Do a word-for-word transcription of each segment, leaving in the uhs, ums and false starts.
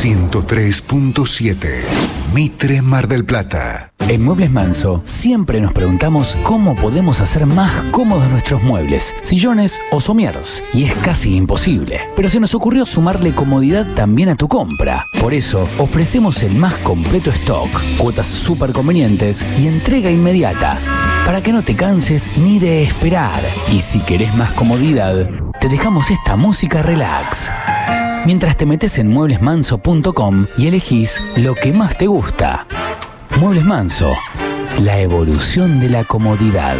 ciento tres punto siete. Mitre Mar del Plata. En Muebles Manso siempre nos preguntamos cómo podemos hacer más cómodos nuestros muebles, sillones o somiers. Y es casi imposible. Pero se nos ocurrió sumarle comodidad también a tu compra. Por eso ofrecemos el más completo stock, cuotas súper convenientes y entrega inmediata. Para que no te canses ni de esperar. Y si querés más comodidad, te dejamos esta música relax. Mientras te metes en muebles manso punto com y elegís lo que más te gusta. Muebles Manso, la evolución de la comodidad.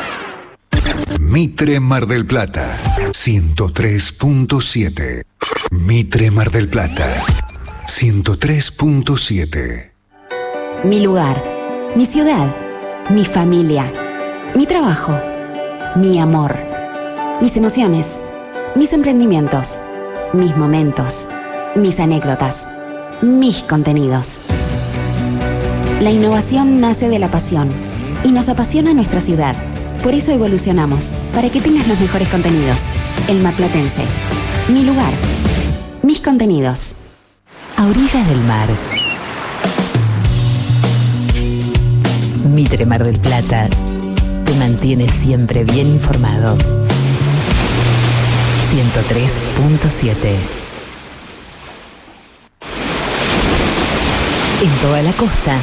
Mitre Mar del Plata, ciento tres punto siete. Mitre Mar del Plata, ciento tres punto siete. Mi lugar, mi ciudad, mi familia, mi trabajo, mi amor, mis emociones, mis emprendimientos, mis momentos, mis anécdotas, mis contenidos. La innovación nace de la pasión y nos apasiona nuestra ciudad. Por eso evolucionamos, para que tengas los mejores contenidos. El Marplatense, mi lugar, mis contenidos. A orillas del mar. Mitre Mar del Plata te mantiene siempre bien informado. ciento tres punto siete. En toda la costa,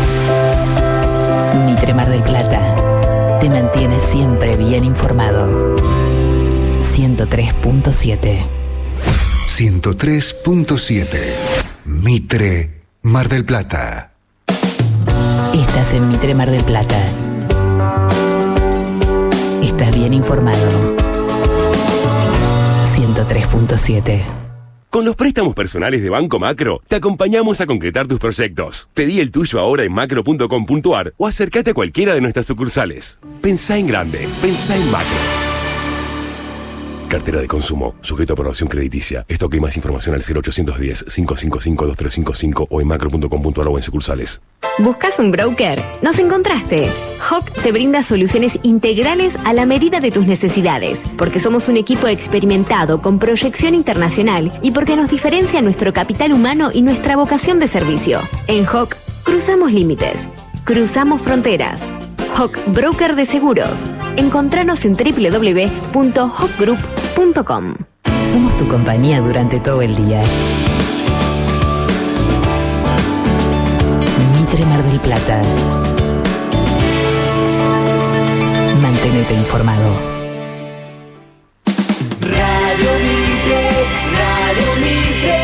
Mitre Mar del Plata te mantiene siempre bien informado. ciento tres punto siete. ciento tres punto siete. Mitre Mar del Plata. Estás en Mitre Mar del Plata. Estás bien informado. ciento tres punto siete. Con los préstamos personales de Banco Macro, te acompañamos a concretar tus proyectos. Pedí el tuyo ahora en macro punto com punto ar o acércate a cualquiera de nuestras sucursales. Pensá en grande, pensá en Macro. Cartera de consumo, sujeto a aprobación crediticia. Esto que más información al cero ochocientos diez, cinco cinco cinco, dos tres cinco cinco o en macro punto com punto ar o en sucursales. ¿Buscas un broker? ¡Nos encontraste! Hawk te brinda soluciones integrales a la medida de tus necesidades, porque somos un equipo experimentado con proyección internacional y porque nos diferencia nuestro capital humano y nuestra vocación de servicio. En Hawk, cruzamos límites, cruzamos fronteras. Hawk Broker de Seguros. Encontranos en doble u doble u doble u punto hawk group punto com. Somos tu compañía durante todo el día. Mitre Mar del Plata. Manténete informado. Radio Mitre, Radio Mitre.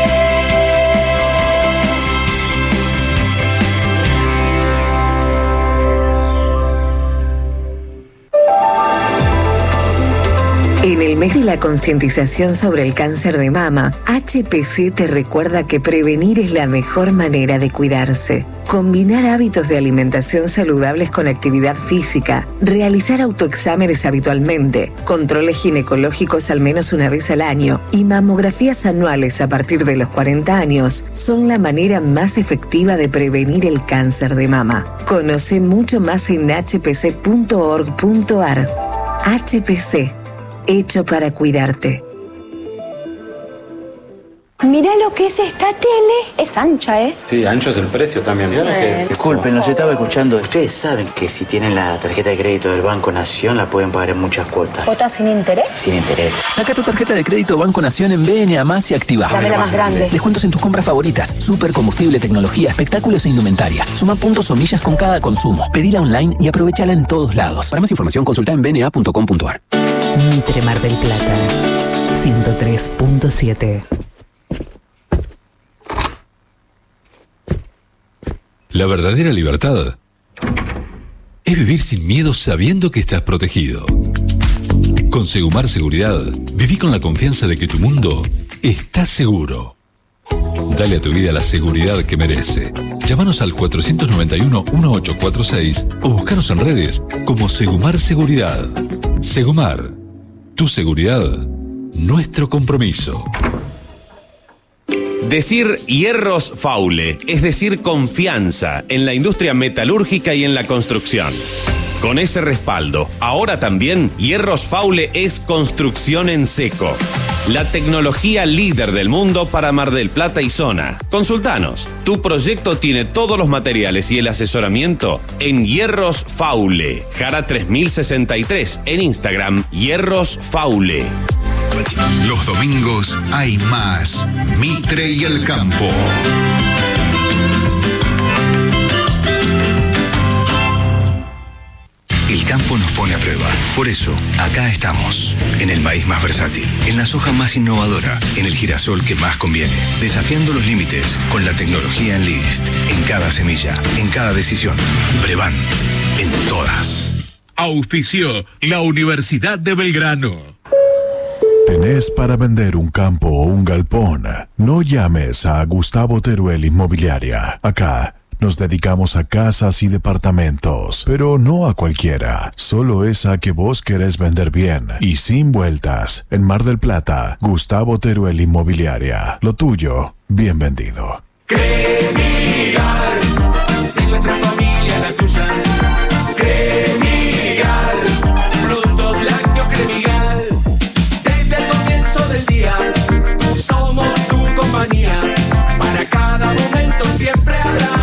En el mes de la concientización sobre el cáncer de mama, H P C te recuerda que prevenir es la mejor manera de cuidarse. Combinar hábitos de alimentación saludables con actividad física, realizar autoexámenes habitualmente, controles ginecológicos al menos una vez al año y mamografías anuales a partir de los cuarenta años son la manera más efectiva de prevenir el cáncer de mama. Conoce mucho más en h p c punto org punto ar. H P C. Hecho para cuidarte. Mirá lo que es esta tele. Es ancha, ¿eh? Sí, ancho es el precio también. Mirá lo que es. Disculpen, los estaba escuchando. Ustedes saben que si tienen la tarjeta de crédito del Banco Nación la pueden pagar en muchas cuotas. ¿Cuotas sin interés? Sin interés. Saca tu tarjeta de crédito Banco Nación en B N A más y activa. Dame la más grande. Descuentos en tus compras favoritas. Super combustible, tecnología, espectáculos e indumentaria. Suma puntos o millas con cada consumo. Pedila online y aprovechala en todos lados. Para más información consulta en b n a punto com punto ar. Mitre Mar del Plata. ciento tres punto siete. La verdadera libertad es vivir sin miedo sabiendo que estás protegido. Con Segumar Seguridad, viví con la confianza de que tu mundo está seguro. Dale a tu vida la seguridad que merece. Llámanos al cuatro nueve uno, uno ocho cuatro seis o búscanos en redes como Segumar Seguridad. Segumar, tu seguridad, nuestro compromiso. Decir hierros Faule es decir confianza en la industria metalúrgica y en la construcción. Con ese respaldo, ahora también Hierros Faule es construcción en seco. la tecnología líder del mundo para Mar del Plata y zona. Consultanos. Tu proyecto tiene todos los materiales y el asesoramiento en Hierros Faule. Jara tres mil sesenta y tres en Instagram, Hierros Faule. Los domingos hay más Mitre y el Campo. El campo nos pone a prueba. Por eso, acá estamos. En el maíz más versátil, en la soja más innovadora, en el girasol que más conviene. Desafiando los límites con la tecnología Enlist. En cada semilla, en cada decisión. Brevant, en todas. Auspició la Universidad de Belgrano. ¿Tenés para vender un campo o un galpón? No llames a Gustavo Teruel Inmobiliaria. Acá nos dedicamos a casas y departamentos, pero no a cualquiera, solo esa que vos querés vender bien y sin vueltas. En Mar del Plata, Gustavo Teruel Inmobiliaria. Lo tuyo, bien vendido. Cremigal, de nuestra familia la tuya. Cremigal, productos lácteos Cremigal. Desde el comienzo del día, somos tu compañía. Para cada momento siempre habrá.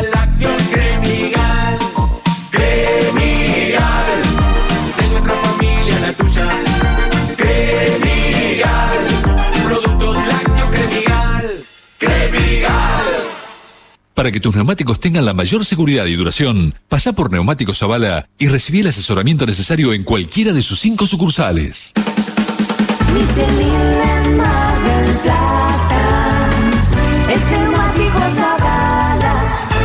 Para que tus neumáticos tengan la mayor seguridad y duración, pasá por Neumáticos Zavala y recibí el asesoramiento necesario en cualquiera de sus cinco sucursales. Michelin en Mar del Plata, es Neumáticos Zavala.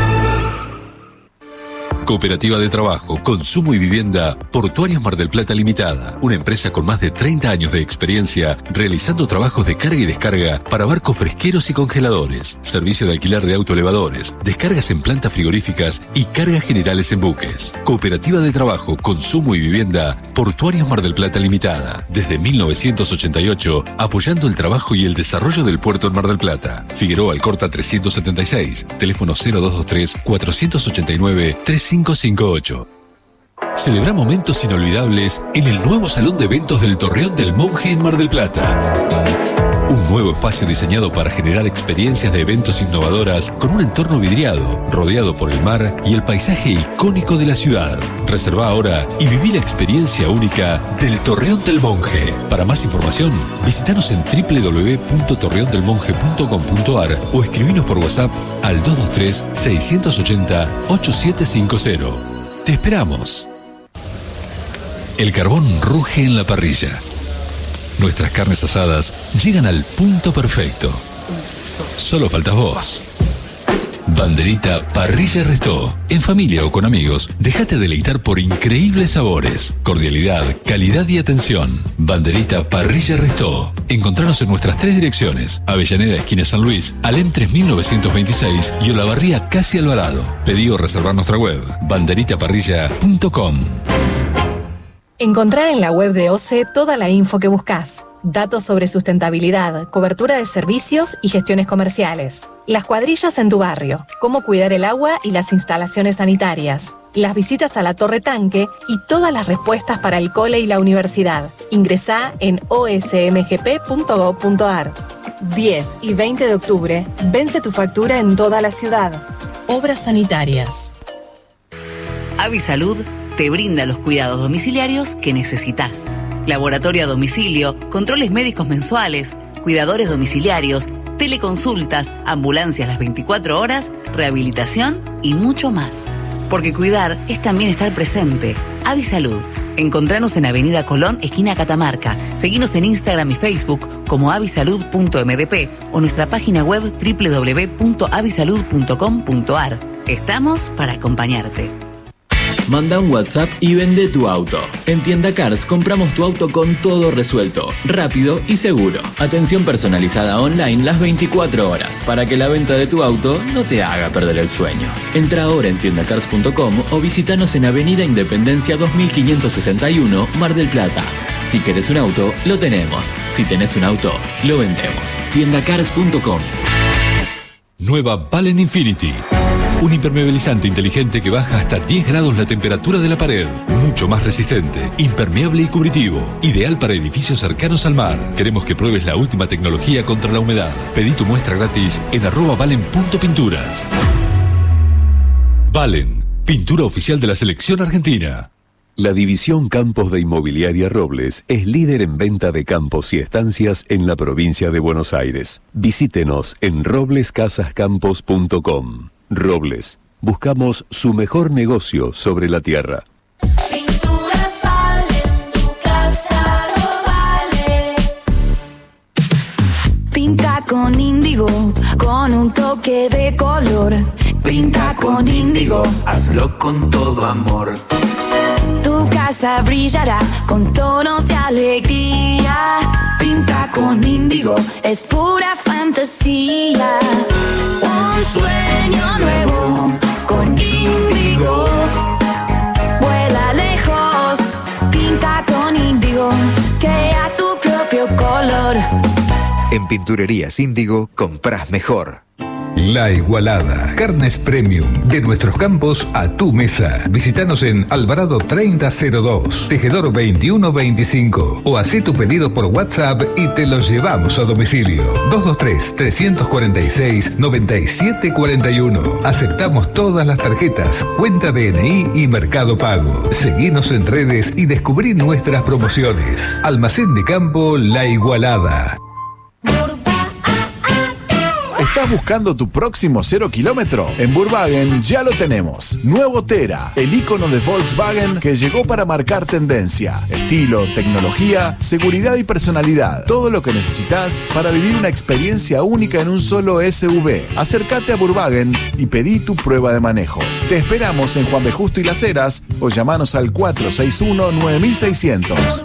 Cooperativa de Trabajo, Consumo y Vivienda, Portuarios Mar del Plata Limitada. Una empresa con más de treinta años de experiencia realizando trabajos de carga y descarga para barcos fresqueros y congeladores. Servicio de alquiler de autoelevadores, descargas en plantas frigoríficas y cargas generales en buques. Cooperativa de Trabajo, Consumo y Vivienda, Portuarios Mar del Plata Limitada. Desde mil novecientos ochenta y ocho, apoyando el trabajo y el desarrollo del puerto en Mar del Plata. Figueroa Alcorta trescientos setenta y seis, teléfono cero dos dos tres, cuatro ocho nueve, tres cinco cinco ocho. Celebra momentos inolvidables en el nuevo Salón de Eventos del Torreón del Monje en Mar del Plata. Un nuevo espacio diseñado para generar experiencias de eventos innovadoras con un entorno vidriado, rodeado por el mar y el paisaje icónico de la ciudad. Reserva ahora y viví la experiencia única del Torreón del Monje. Para más información, visítanos en doble u doble u doble u punto torreón del monje punto com punto a r o escribinos por WhatsApp al dos dos tres, seis ocho cero, ocho siete cinco cero. Te esperamos. El carbón ruge en la parrilla. Nuestras carnes asadas llegan al punto perfecto. Solo faltas vos. Banderita Parrilla Restó. En familia o con amigos, déjate deleitar por increíbles sabores, cordialidad, calidad y atención. Banderita Parrilla Restó. Encontranos en nuestras tres direcciones: Avellaneda, esquina San Luis, Alem tres mil novecientos veintiséis y Olavarría, casi Alvarado. Pedí o reservar nuestra web, banderita parrilla punto com. Encontrá en la web de O C E toda la info que buscas. Datos sobre sustentabilidad, cobertura de servicios y gestiones comerciales. Las cuadrillas en tu barrio, cómo cuidar el agua y las instalaciones sanitarias. Las visitas a la Torre Tanque y todas las respuestas para el cole y la universidad. Ingresá en o s m g p punto gob punto a r. diez y veinte de octubre, vence tu factura en toda la ciudad. Obras sanitarias. Avisalud te brinda los cuidados domiciliarios que necesitas. Laboratorio a domicilio, controles médicos mensuales, cuidadores domiciliarios, teleconsultas, ambulancias las veinticuatro horas, rehabilitación y mucho más. Porque cuidar es también estar presente. Avisalud. Encontranos en Avenida Colón, esquina Catamarca. Seguinos en Instagram y Facebook como avisalud punto m d p o nuestra página web doble u doble u doble u punto avisalud punto com punto a r. Estamos para acompañarte. Manda un WhatsApp y vende tu auto. En Tienda Cars compramos tu auto con todo resuelto, rápido y seguro. Atención personalizada online las veinticuatro horas para que la venta de tu auto no te haga perder el sueño. Entra ahora en tienda cars punto com o visítanos en Avenida Independencia dos mil quinientos sesenta y uno, Mar del Plata. Si querés un auto, lo tenemos. Si tenés un auto, lo vendemos. tienda cars punto com. Nueva Valen Infinity. Un impermeabilizante inteligente que baja hasta diez grados la temperatura de la pared. Muy mucho más resistente, impermeable y cubritivo. Ideal para edificios cercanos al mar. Queremos que pruebes la última tecnología contra la humedad. Pedí tu muestra gratis en arroba valen.pinturas. Valen, pintura oficial de la selección argentina. La División Campos de Inmobiliaria Robles es líder en venta de campos y estancias en la provincia de Buenos Aires. Visítenos en robles casas campos punto com. Robles, buscamos su mejor negocio sobre la tierra. Pinturas Valen, tu casa lo vale. Pinta con índigo, con un toque de color. Pinta con índigo, hazlo con todo amor. Tu casa brillará con tonos de alegría. Pinta con índigo, es pura fantasía. Un sueño nuevo con índigo. Vuela lejos, pinta con índigo. Crea tu propio color. En Pinturerías Índigo compras mejor. La Igualada, carnes premium, de nuestros campos a tu mesa. Visítanos en Alvarado treinta cero dos, Tejedor veintiuno veinticinco o hacé tu pedido por WhatsApp y te lo llevamos a domicilio. dos dos tres, tres cuatro seis, nueve siete cuatro uno. Aceptamos todas las tarjetas, cuenta D N I y Mercado Pago. Seguinos en redes y descubrí nuestras promociones. Almacén de Campo La Igualada. ¿Estás buscando tu próximo cero kilómetro? En Burwagen ya lo tenemos. Nuevo Tera, el ícono de Volkswagen que llegó para marcar tendencia. Estilo, tecnología, seguridad y personalidad. Todo lo que necesitas para vivir una experiencia única en un solo S U V. Acércate a Burwagen y pedí tu prueba de manejo. Te esperamos en Juan B. Justo y Las Heras o llamanos al cuatro seis uno, nueve seis cero cero.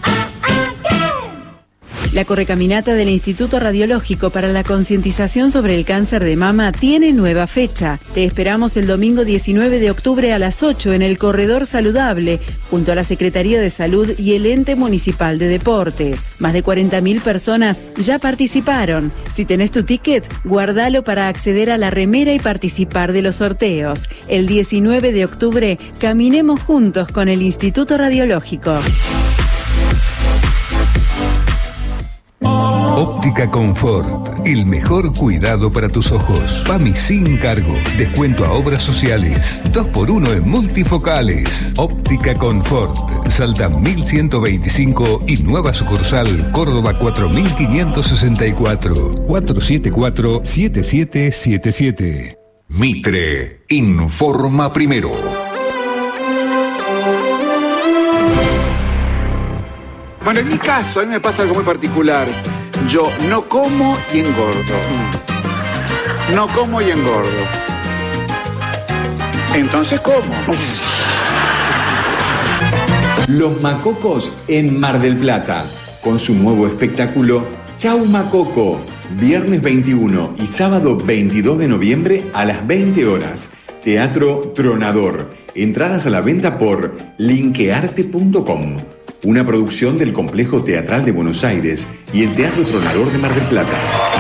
La Correcaminata del Instituto Radiológico para la concientización sobre el cáncer de mama tiene nueva fecha. Te esperamos el domingo diecinueve de octubre a las ocho en el Corredor Saludable, junto a la Secretaría de Salud y el Ente Municipal de Deportes. Más de cuarenta mil personas ya participaron. Si tenés tu ticket, guardalo para acceder a la remera y participar de los sorteos. El diecinueve de octubre, caminemos juntos con el Instituto Radiológico. Óptica Confort, el mejor cuidado para tus ojos. P A M I sin cargo, descuento a obras sociales, dos por uno en multifocales. Óptica Confort, Salta mil ciento veinticinco y nueva sucursal Córdoba cuatro mil quinientos sesenta y cuatro, cuatro siete cuatro, siete siete siete siete. Mitre informa primero. Bueno, en mi caso, a mí me pasa algo muy particular. Yo no como y engordo. No como y engordo. Entonces, ¿cómo? Los Macocos en Mar del Plata, con su nuevo espectáculo Chau Macoco, viernes veintiuno y sábado veintidós de noviembre a las veinte horas. Teatro Tronador. Entradas a la venta por linkearte punto com. Una producción del Complejo Teatral de Buenos Aires y el Teatro Tronador de Mar del Plata.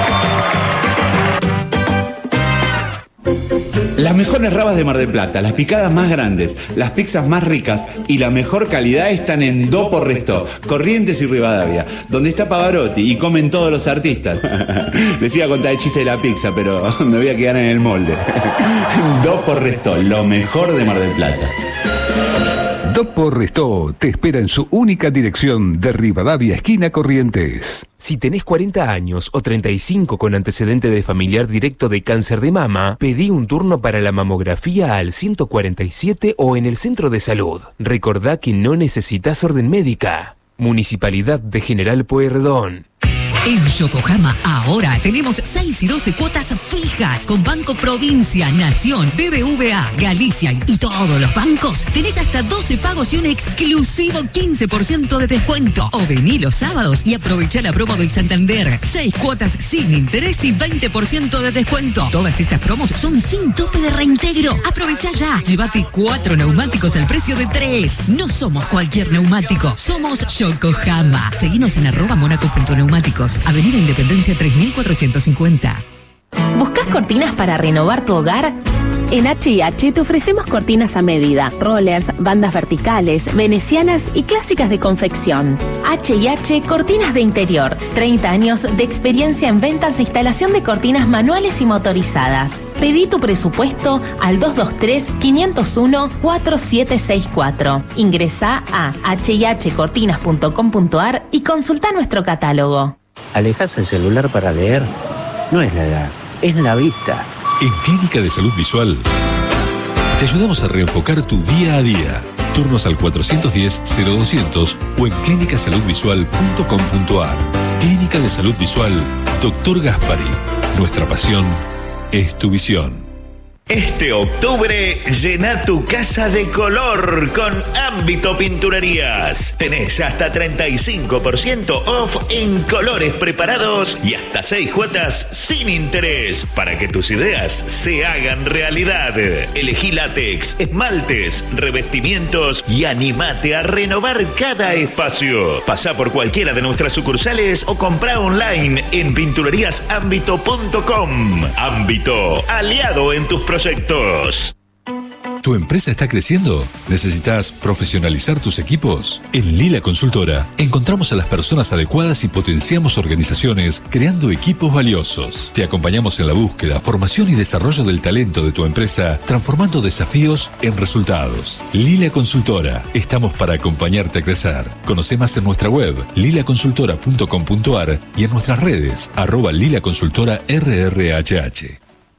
Las mejores rabas de Mar del Plata, las picadas más grandes, las pizzas más ricas y la mejor calidad están en Do por Resto, Corrientes y Rivadavia, donde está Pavarotti y comen todos los artistas. Les iba a contar el chiste de la pizza, pero me voy a quedar en el molde. Do por Resto, lo mejor de Mar del Plata. Dopo Restó te espera en su única dirección de Rivadavia, esquina Corrientes. Si tenés cuarenta años o treinta y cinco con antecedente de familiar directo de cáncer de mama, pedí un turno para la mamografía al ciento cuarenta y siete o en el centro de salud. Recordá que no necesitas orden médica. Municipalidad de General Pueyrredón. En Yokohama ahora tenemos seis y doce cuotas fijas con Banco Provincia, Nación, B B V A, Galicia y todos los bancos. Tenés hasta doce pagos y un exclusivo quince por ciento de descuento. O vení los sábados y aprovechá la promo del Santander. seis cuotas sin interés y veinte por ciento de descuento. Todas estas promos son sin tope de reintegro. Aprovechá ya. Llévate cuatro neumáticos al precio de tres. No somos cualquier neumático. Somos Yokohama. Seguinos en arroba monaco.neumáticos. Avenida Independencia tres mil cuatrocientos cincuenta. ¿Buscas cortinas para renovar tu hogar? En H y H te ofrecemos cortinas a medida, rollers, bandas verticales, venecianas y clásicas de confección. H y H Cortinas de Interior. treinta años de experiencia en ventas e instalación de cortinas manuales y motorizadas. Pedí tu presupuesto al dos dos tres, cinco cero uno, cuatro siete seis cuatro. Ingresá a h y h cortinas punto com punto a r y consulta nuestro catálogo. ¿Alejas el celular para leer? No es la edad, es la vista. En Clínica de Salud Visual te ayudamos a reenfocar tu día a día. Turnos al cuatro uno cero, cero doscientos o en clínica salud visual punto com punto a r. Clínica de Salud Visual, Doctor Gaspari. Nuestra pasión es tu visión. Este octubre, llena tu casa de color con Ámbito Pinturerías. Tenés hasta treinta y cinco por ciento off en colores preparados y hasta seis cuotas sin interés para que tus ideas se hagan realidad. Elegí látex, esmaltes, revestimientos y animate a renovar cada espacio. Pasá por cualquiera de nuestras sucursales o comprá online en pinturerías ámbito punto com. Ámbito, aliado en tus proyectos. Proyectos. ¿Tu empresa está creciendo? ¿Necesitas profesionalizar tus equipos? En Lila Consultora encontramos a las personas adecuadas y potenciamos organizaciones creando equipos valiosos. Te acompañamos en la búsqueda, formación y desarrollo del talento de tu empresa, transformando desafíos en resultados. Lila Consultora, estamos para acompañarte a crecer. Conoce más en nuestra web lila consultora punto com punto a r y en nuestras redes arroba Lila Consultora R R H H.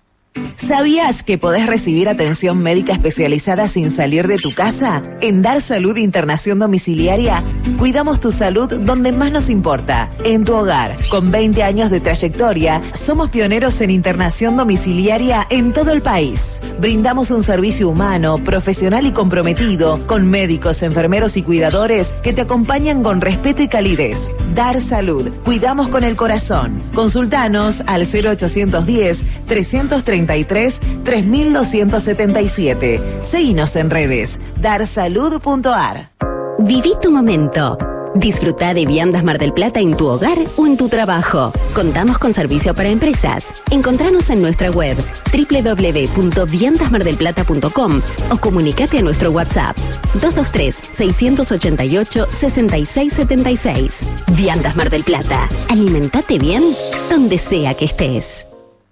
¿Sabías que podés recibir atención médica especializada sin salir de tu casa? En Dar Salud Internación Domiciliaria, cuidamos tu salud donde más nos importa, en tu hogar. Con veinte años de trayectoria, somos pioneros en internación domiciliaria en todo el país. Brindamos un servicio humano, profesional y comprometido, con médicos, enfermeros y cuidadores que te acompañan con respeto y calidez. Dar Salud, cuidamos con el corazón. Consultanos al cero ochocientos diez, trescientos treinta y tres, tres mil doscientos setenta y siete. Seguinos en redes, dar salud punto a r. Viví tu momento. Disfruta de viandas Mar del Plata en tu hogar o en tu trabajo. Contamos con servicio para empresas. Encontranos en nuestra web doble u doble u doble u punto viandas mar del plata punto com o comunicate a nuestro WhatsApp dos dos tres, seis ocho ocho, seis seis siete seis. Viandas Mar del Plata. Alimentate bien donde sea que estés.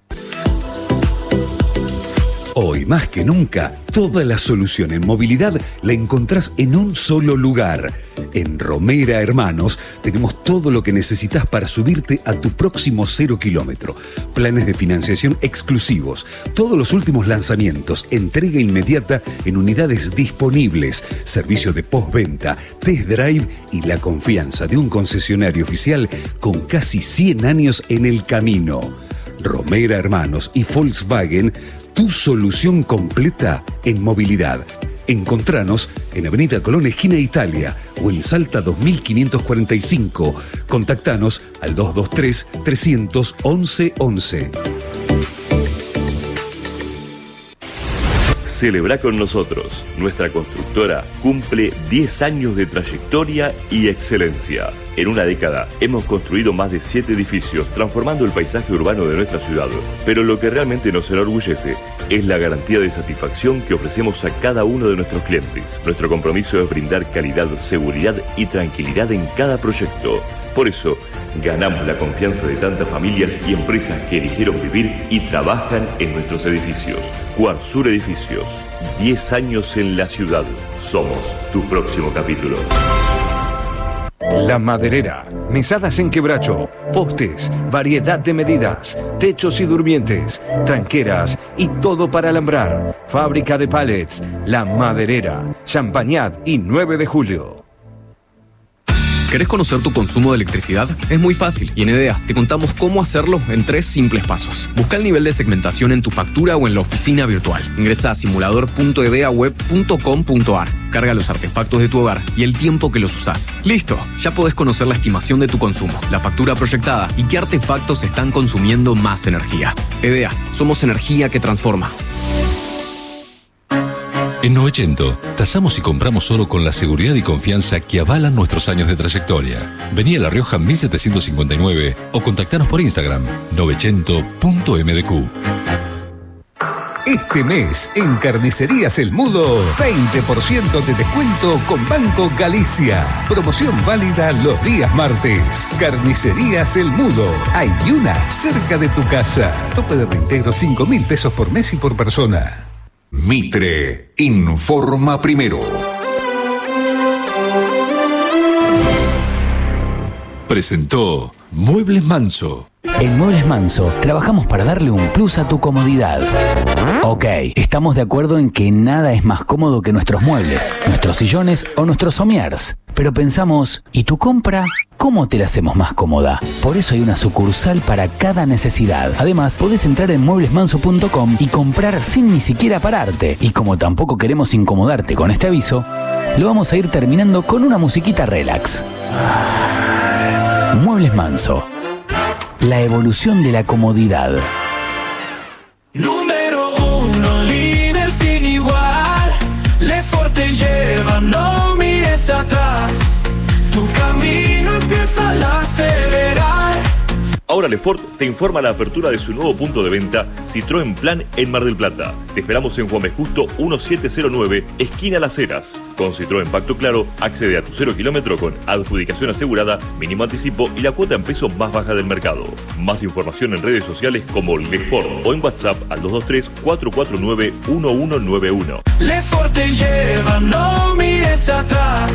Hoy más que nunca, toda la solución en movilidad la encontrás en un solo lugar. En Romera Hermanos tenemos todo lo que necesitas para subirte a tu próximo cero kilómetro. Planes de financiación exclusivos, todos los últimos lanzamientos, entrega inmediata en unidades disponibles, servicio de postventa, test drive y la confianza de un concesionario oficial con casi cien años en el camino. Romera Hermanos y Volkswagen, tu solución completa en movilidad. Encontranos en Avenida Colón, esquina Italia, o en Salta dos mil quinientos cuarenta y cinco. Contactanos al dos dos tres, tres once, once. Celebra con nosotros. Nuestra constructora cumple diez años de trayectoria y excelencia. En una década hemos construido más de siete edificios, transformando el paisaje urbano de nuestra ciudad. Pero lo que realmente nos enorgullece es la garantía de satisfacción que ofrecemos a cada uno de nuestros clientes. Nuestro compromiso es brindar calidad, seguridad y tranquilidad en cada proyecto. Por eso, ganamos la confianza de tantas familias y empresas que eligieron vivir y trabajan en nuestros edificios. Cuarsur Edificios, diez años en la ciudad. Somos tu próximo capítulo. La Maderera, mesadas en quebracho, postes, variedad de medidas, techos y durmientes, tranqueras y todo para alambrar. Fábrica de pallets, La Maderera, Champañat y nueve de julio. ¿Querés conocer tu consumo de electricidad? Es muy fácil y en EDEA te contamos cómo hacerlo en tres simples pasos. Busca el nivel de segmentación en tu factura o en la oficina virtual. Ingresa a simulador punto edeaweb punto com punto a r. Carga los artefactos de tu hogar y el tiempo que los usás. ¡Listo! Ya podés conocer la estimación de tu consumo, la factura proyectada y qué artefactos están consumiendo más energía. EDEA, somos energía que transforma. En Novecento, tasamos y compramos oro con la seguridad y confianza que avalan nuestros años de trayectoria. Vení a La Rioja mil setecientos cincuenta y nueve o contactanos por Instagram novecento punto m d q. Este mes, en Carnicerías El Mudo, veinte por ciento de descuento con Banco Galicia. Promoción válida los días martes. Carnicerías El Mudo. Hay una cerca de tu casa. Tope de reintegro cinco mil pesos por mes y por persona. Mitre informa primero. Presentó Muebles Manso. En Muebles Manso trabajamos para darle un plus a tu comodidad. Ok, estamos de acuerdo en que nada es más cómodo que nuestros muebles, nuestros sillones o nuestros somiers. Pero pensamos, ¿y tu compra? ¿Cómo te la hacemos más cómoda? Por eso hay una sucursal para cada necesidad. Además, podés entrar en muebles manso punto com y comprar sin ni siquiera pararte. Y como tampoco queremos incomodarte con este aviso, lo vamos a ir terminando con una musiquita relax. Muebles Manso. La evolución de la comodidad. Número uno, líder sin igual. Lefort te lleva, no mires atrás. Tu camino empieza a acelerar. Ahora Lefort te informa la apertura de su nuevo punto de venta Citroën Plan en Mar del Plata. Te esperamos en Juan B. Justo diecisiete cero nueve, esquina Las Heras. Con Citroën Pacto Claro, accede a tu cero kilómetro con adjudicación asegurada, mínimo anticipo y la cuota en pesos más baja del mercado. Más información en redes sociales como Lefort o en WhatsApp al dos dos tres, cuatro cuatro nueve, uno uno nueve uno. Lefort te lleva, no mires atrás.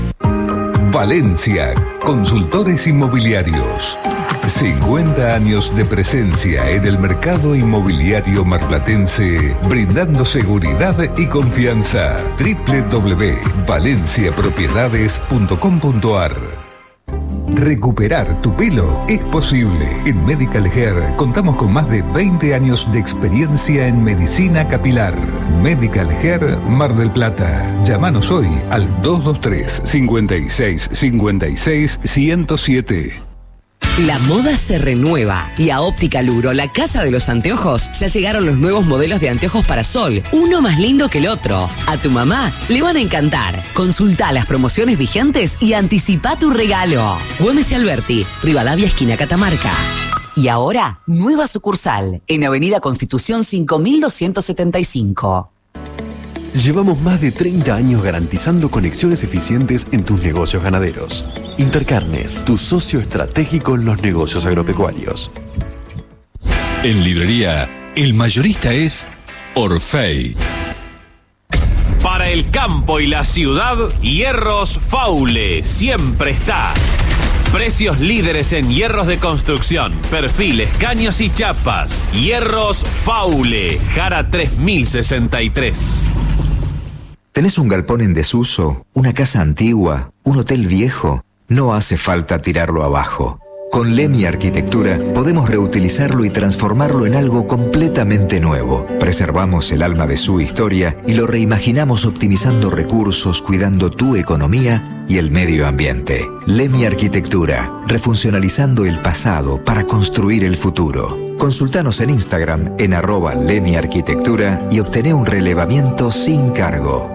Valencia, consultores inmobiliarios. cincuenta años de presencia en el mercado inmobiliario marplatense, brindando seguridad y confianza. doble u doble u doble u punto valencia propiedades punto com punto a r. Recuperar tu pelo es posible. En Medical Hair contamos con más de veinte años de experiencia en medicina capilar. Medical Hair Mar del Plata. Llámanos hoy al dos dos tres, cincuenta y seis, cincuenta y seis, ciento siete. La moda se renueva y a Óptica Luro, la casa de los anteojos, ya llegaron los nuevos modelos de anteojos para sol, uno más lindo que el otro. A tu mamá le van a encantar. Consulta las promociones vigentes y anticipa tu regalo. Güemes y Alberti, Rivadavia, esquina Catamarca. Y ahora, nueva sucursal en Avenida Constitución cinco mil doscientos setenta y cinco. Llevamos más de treinta años garantizando conexiones eficientes en tus negocios ganaderos. Intercarnes, tu socio estratégico en los negocios agropecuarios. En librería, el mayorista es Orfei. Para el campo y la ciudad, Hierros Faule siempre está. Precios líderes en hierros de construcción, perfiles, caños y chapas. Hierros Faule, Jara tres mil sesenta y tres. ¿Tenés un galpón en desuso? ¿Una casa antigua? ¿Un hotel viejo? No hace falta tirarlo abajo. Con Lemi Arquitectura podemos reutilizarlo y transformarlo en algo completamente nuevo. Preservamos el alma de su historia y lo reimaginamos optimizando recursos, cuidando tu economía y el medio ambiente. Lemi Arquitectura, refuncionalizando el pasado para construir el futuro. Consultanos en Instagram en arroba Lemi Arquitectura y obtené un relevamiento sin cargo.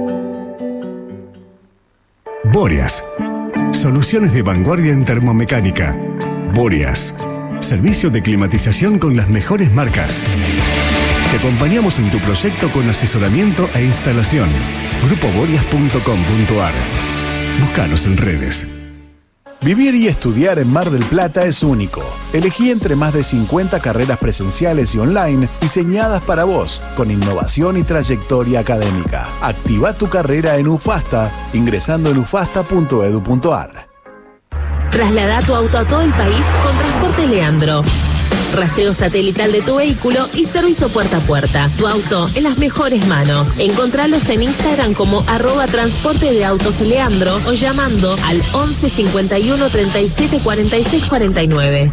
Boreas. Soluciones de vanguardia en termomecánica. Boreas. Servicio de climatización con las mejores marcas. Te acompañamos en tu proyecto con asesoramiento e instalación. grupo boreas punto com punto a r. Búscanos en redes. Vivir y estudiar en Mar del Plata es único. Elegí entre más de cincuenta carreras presenciales y online diseñadas para vos, con innovación y trayectoria académica. Activa tu carrera en UFASTA ingresando en ufasta punto edu punto a r. Traslada tu auto a todo el país con Transporte Leandro. Rastreo satelital de tu vehículo y servicio puerta a puerta. Tu auto en las mejores manos. Encontralos en Instagram como arroba transporte de autos Leandro o llamando al once cincuenta y uno treinta y siete cuarenta y seis cuarenta y nueve.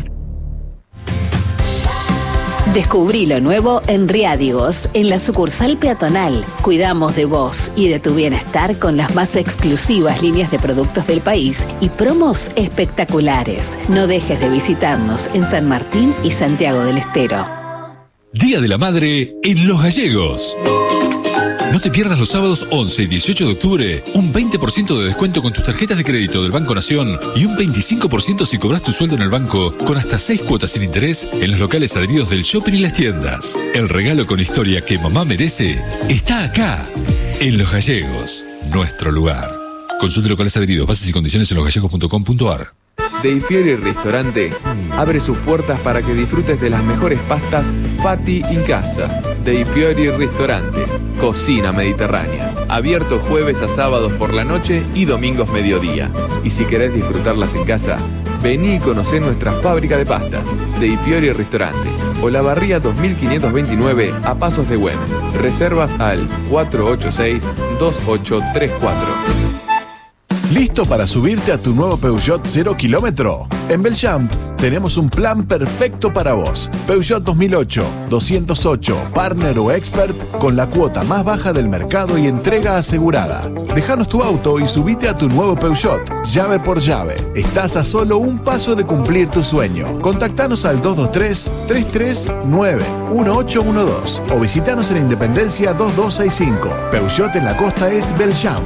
Descubrí lo nuevo en Riádigos, en la sucursal peatonal. Cuidamos de vos y de tu bienestar con las más exclusivas líneas de productos del país y promos espectaculares. No dejes de visitarnos en San Martín y Santiago del Estero. Día de la Madre en Los Gallegos. No te pierdas los sábados once y dieciocho de octubre un veinte por ciento de descuento con tus tarjetas de crédito del Banco Nación y un veinticinco por ciento si cobras tu sueldo en el banco con hasta seis cuotas sin interés en los locales adheridos del shopping y las tiendas. El regalo con historia que mamá merece está acá, en Los Gallegos, nuestro lugar. Consulte locales adheridos, bases y condiciones en los gallegos punto com punto a r. Dei Fiori Ristorante abre sus puertas para que disfrutes de las mejores pastas Fatti in casa. Dei Fiori Ristorante, cocina mediterránea. Abierto jueves a sábados por la noche y domingos mediodía. Y si querés disfrutarlas en casa, vení y conocé nuestra fábrica de pastas, Dei Fiori Ristorante. Olavarría dos mil quinientos veintinueve a Pasos de Güemes. Reservas al cuatro ocho seis, dos ocho tres cuatro. ¿Listo para subirte a tu nuevo Peugeot cero kilómetro? En Belchamp tenemos un plan perfecto para vos. Peugeot dos mil ocho, doscientos ocho, Partner o Expert con la cuota más baja del mercado y entrega asegurada. Déjanos tu auto y subite a tu nuevo Peugeot, llave por llave. Estás a solo un paso de cumplir tu sueño. Contactanos al dos dos tres, tres tres nueve, uno ocho uno dos o visitanos en Independencia dos dos seis cinco. Peugeot en la costa es Belchamp.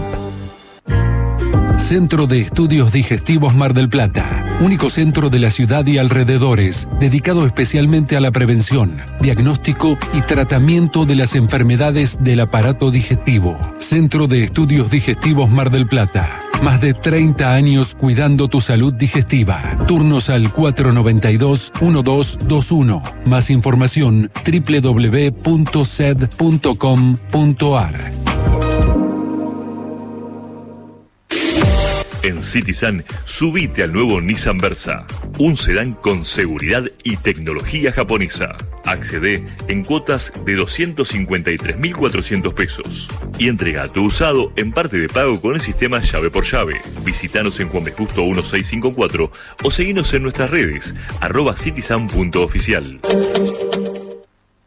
Centro de Estudios Digestivos Mar del Plata, único centro de la ciudad y alrededores, dedicado especialmente a la prevención, diagnóstico y tratamiento de las enfermedades del aparato digestivo. Centro de Estudios Digestivos Mar del Plata, más de treinta años cuidando tu salud digestiva. Turnos al cuatro nueve dos, uno dos dos uno. Más información doble u doble u doble u punto sed punto com punto a r. En Citizen, subite al nuevo Nissan Versa, un sedán con seguridad y tecnología japonesa. Accede en cuotas de doscientos cincuenta y tres mil cuatrocientos pesos y entrega tu usado en parte de pago con el sistema llave por llave. Visítanos en Juan B. Justo mil seiscientos cincuenta y cuatro o seguinos en nuestras redes, arroba citizen punto oficial.